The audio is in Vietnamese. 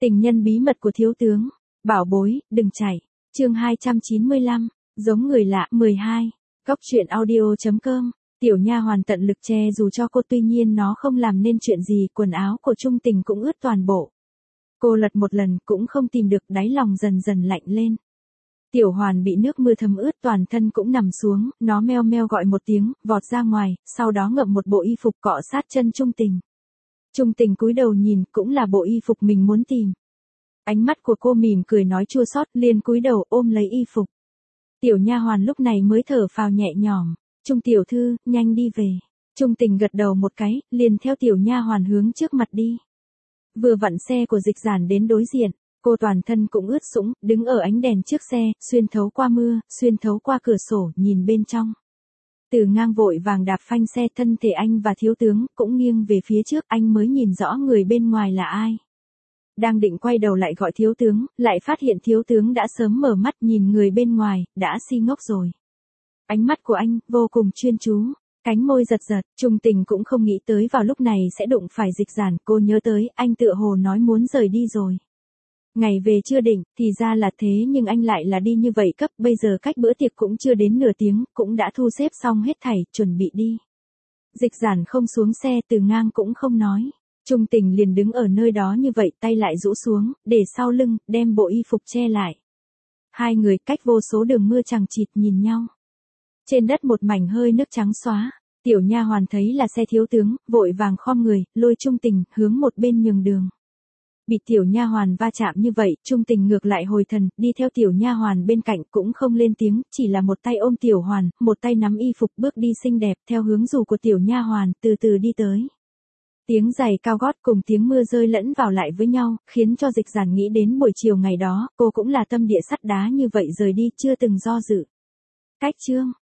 Tình nhân bí mật của thiếu tướng. Bảo bối, đừng chạy. Chương 295, giống người lạ 12. Góc truyện audio.com. Tiểu nha hoàn tận lực che dù cho cô, tuy nhiên nó không làm nên chuyện gì, quần áo của Trung Tình cũng ướt toàn bộ. Cô lật một lần cũng không tìm được, đáy lòng dần dần lạnh lên. Tiểu hoàn bị nước mưa thấm ướt toàn thân cũng nằm xuống, nó meo meo gọi một tiếng, vọt ra ngoài, sau đó ngậm một bộ y phục cọ sát chân Trung Tình. Trung Tình cúi đầu nhìn, cũng là bộ y phục mình muốn tìm. Ánh mắt của cô mỉm cười nói chua xót, liền cúi đầu ôm lấy y phục. Tiểu nha hoàn lúc này mới thở phào nhẹ nhõm. Trung tiểu thư, nhanh đi về. Trung Tình gật đầu một cái, liền theo tiểu nha hoàn hướng trước mặt đi. Vừa vặn xe của Dịch Giản đến đối diện, cô toàn thân cũng ướt sũng, đứng ở ánh đèn trước xe, xuyên thấu qua mưa, xuyên thấu qua cửa sổ, nhìn bên trong. Từ ngang vội vàng đạp phanh xe, thân thể anh và thiếu tướng cũng nghiêng về phía trước, anh mới nhìn rõ người bên ngoài là ai. Đang định quay đầu lại gọi thiếu tướng, lại phát hiện thiếu tướng đã sớm mở mắt nhìn người bên ngoài, đã si ngốc rồi. Ánh mắt của anh vô cùng chuyên chú, cánh môi giật giật, Trung Tình cũng không nghĩ tới vào lúc này sẽ đụng phải Dịch Giản, cô nhớ tới anh tựa hồ nói muốn rời đi rồi. Ngày về chưa định, thì ra là thế, nhưng anh lại là đi như vậy cấp, bây giờ cách bữa tiệc cũng chưa đến nửa tiếng, cũng đã thu xếp xong hết thảy, chuẩn bị đi. Dịch Giản không xuống xe, từ ngang cũng không nói. Trung Tình liền đứng ở nơi đó như vậy, tay lại rũ xuống, để sau lưng, đem bộ y phục che lại. Hai người cách vô số đường mưa chằng chịt nhìn nhau. Trên đất một mảnh hơi nước trắng xóa, tiểu nha hoàn thấy là xe thiếu tướng, vội vàng khom người, lôi Trung Tình hướng một bên nhường đường. Bị tiểu nha hoàn va chạm như vậy, Trung Tình ngược lại hồi thần, đi theo tiểu nha hoàn bên cạnh cũng không lên tiếng, chỉ là một tay ôm tiểu hoàn, một tay nắm y phục bước đi xinh đẹp theo hướng dù của tiểu nha hoàn, từ từ đi tới. Tiếng giày cao gót cùng tiếng mưa rơi lẫn vào lại với nhau, khiến cho Dịch Giản nghĩ đến buổi chiều ngày đó, cô cũng là tâm địa sắt đá như vậy rời đi, chưa từng do dự. Cách chương